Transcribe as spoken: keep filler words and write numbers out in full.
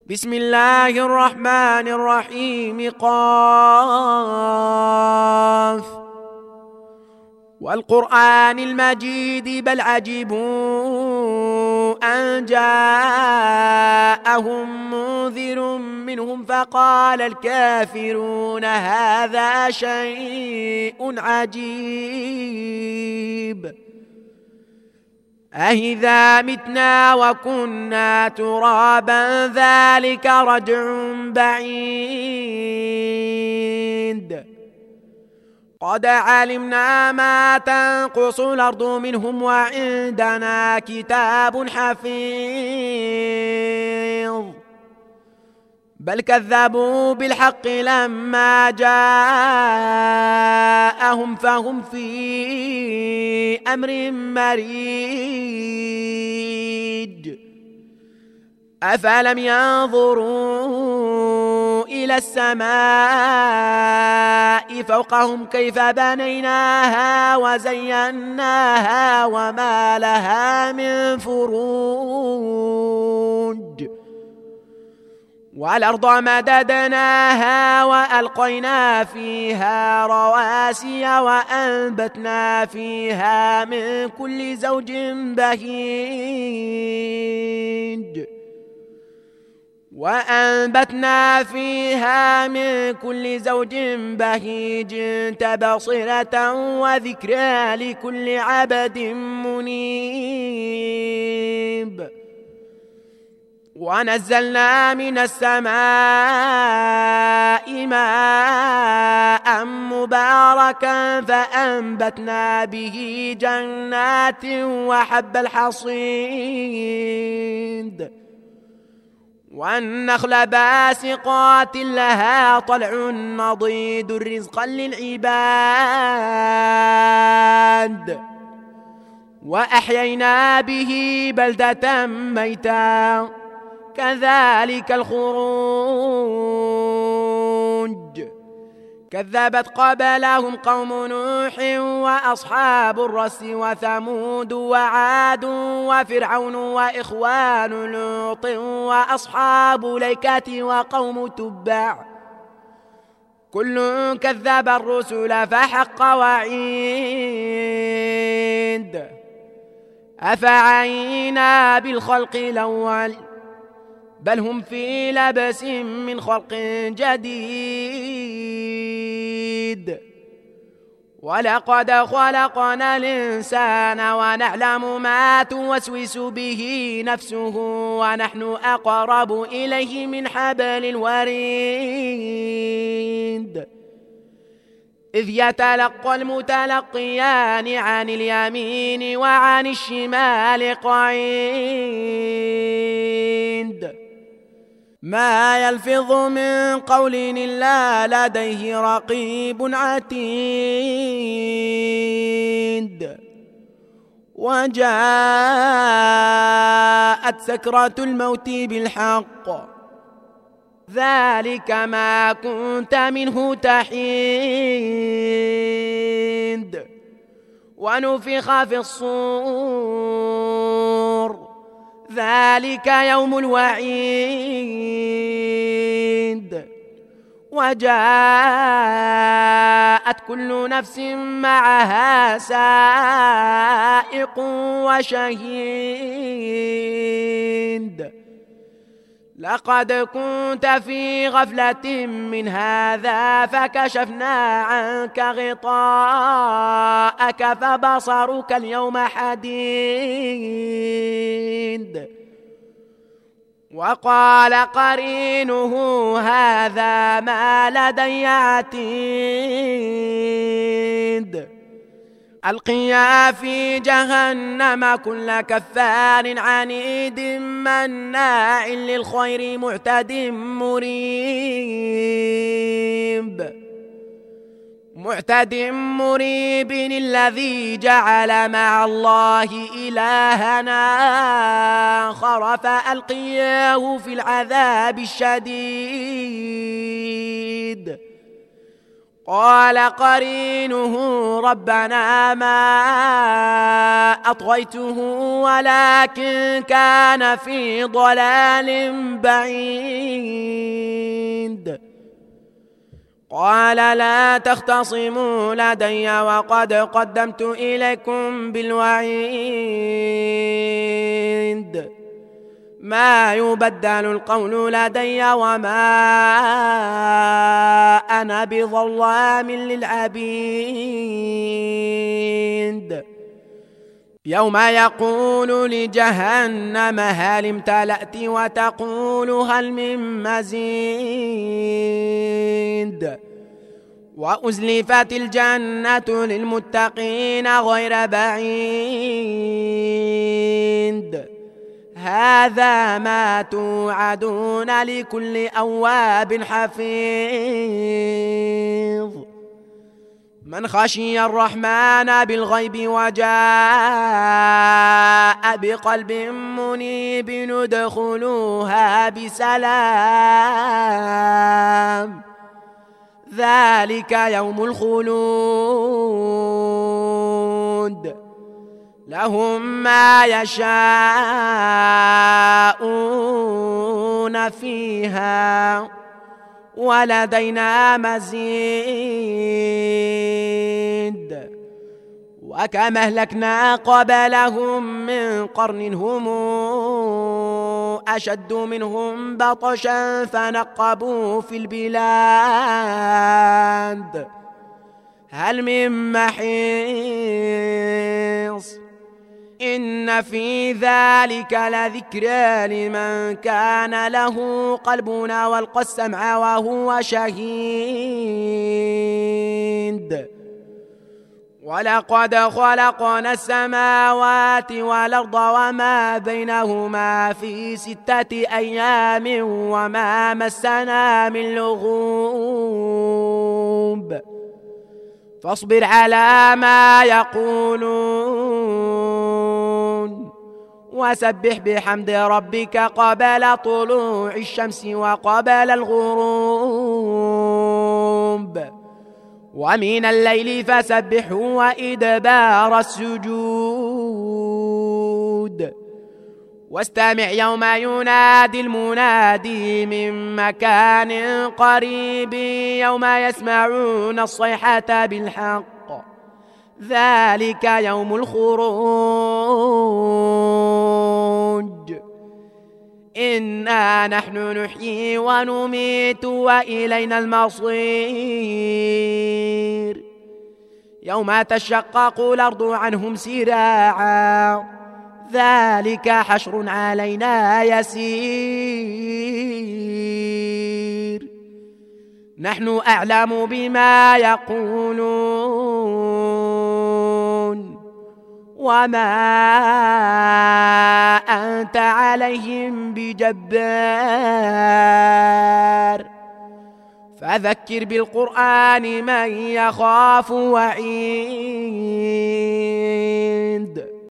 بسم الله الرحمن الرحيم. قاف والقرآن المجيد بل عجبوا أن جاءهم منذر منهم فقال الكافرون هذا شيء عجيب أإذا متنا وكنا ترابا ذلك رجع بعيد قد علمنا ما تنقص الأرض منهم وعندنا كتاب حفيظ بل كذبوا بالحق لما جاءهم فهم في أمر مريج أفلم ينظروا إلى السماء فوقهم كيف بنيناها وزيناها وما لها من فروج والأرض مددناها وألقينا فيها رواسي وأنبتنا فيها من كل زوج بهيج وأنبتنا فيها من كل زوج بهيج تبصرة وذكرى لكل عبد منيب ونزلنا من السماء ماء مباركا فأنبتنا به جنات وحب الحصيد والنخل باسقات لها طلع نضيد رزقا للعباد وأحيينا به بلدة ميتا كذلك الخروج كذبت قبلهم قوم نوح وأصحاب الرس وثمود وعاد وفرعون وإخوان لوط وأصحاب الأيكة وقوم تبع كل كذب الرسل فحق وعيد أفعينا بالخلق الأول بل هم في لبس من خلق جديد ولقد خلقنا الإنسان ونعلم ما توسوس به نفسه ونحن أقرب إليه من حبل الوريد إذ يتلقى المتلقيان عن اليمين وعن الشمال قعيد ما يلفظ من قول إلا لديه رقيب عتيد وجاءت سكرة الموت بالحق ذلك ما كنت منه تحيد ونفخ في الصور ذلك يوم الوعيد وجاءت كل نفس معها سائق وشهيد لقد كنت في غفلة من هذا فكشفنا عنك غطاءك فبصرك اليوم حديد وقال قرينه هذا ما لدي عتيد ألقيا في جهنم كل كفار عنيد مناع للخير معتد مريب معتد مريب الذي جعل مع الله إلهنا آخر فألقياه في العذاب الشديد قال قرينه ربنا ما أطغيته ولكن كان في ضلال بعيد. قال لا تختصموا لدي وقد قدمت إليكم بالوعيد. ما يبدل القول لدي وما أنا بظلام للعبيد. يوم يقول لجهنم هل امتلأت وتقول هل من مزيد. وأزلفت الجنة للمتقين غير بعيد. هذا ما توعدون لكل أواب حفيظ. من خشي الرحمن بالغيب وجاء بقلب منيب ندخلوها بسلام. ذلك يوم الخلود. لهم ما يشاءون فيها ولدينا مزيد. وكما أهلكنا قبلهم من قرن هم أشد منهم بطشا فنقبوا في البلاد هل من محيص. إن في ذلك لذكرى لمن كان له قلبنا والقى السمع وهو شهيد. ولقد خلقنا السماوات والأرض وما بينهما في ستة أيام وما مسنا من لغوب. فاصبر على ما يقولون وسبح بحمد ربك قبل طلوع الشمس وقبل الغروب ومن الليل فسبحه وإدبار السجود. واستمع يوم ينادي المنادي من مكان قريب يوم يسمعون الصيحة بالحق ذلك يوم الخروج. إنا نحن نحيي ونميت وإلينا المصير. يوم تشقق الأرض عنهم سراعا ذلك حشر علينا يسير. نحن أعلم بما يقولون وما أنت عليهم بجبار. فذكر بالقرآن من يخاف وعيد.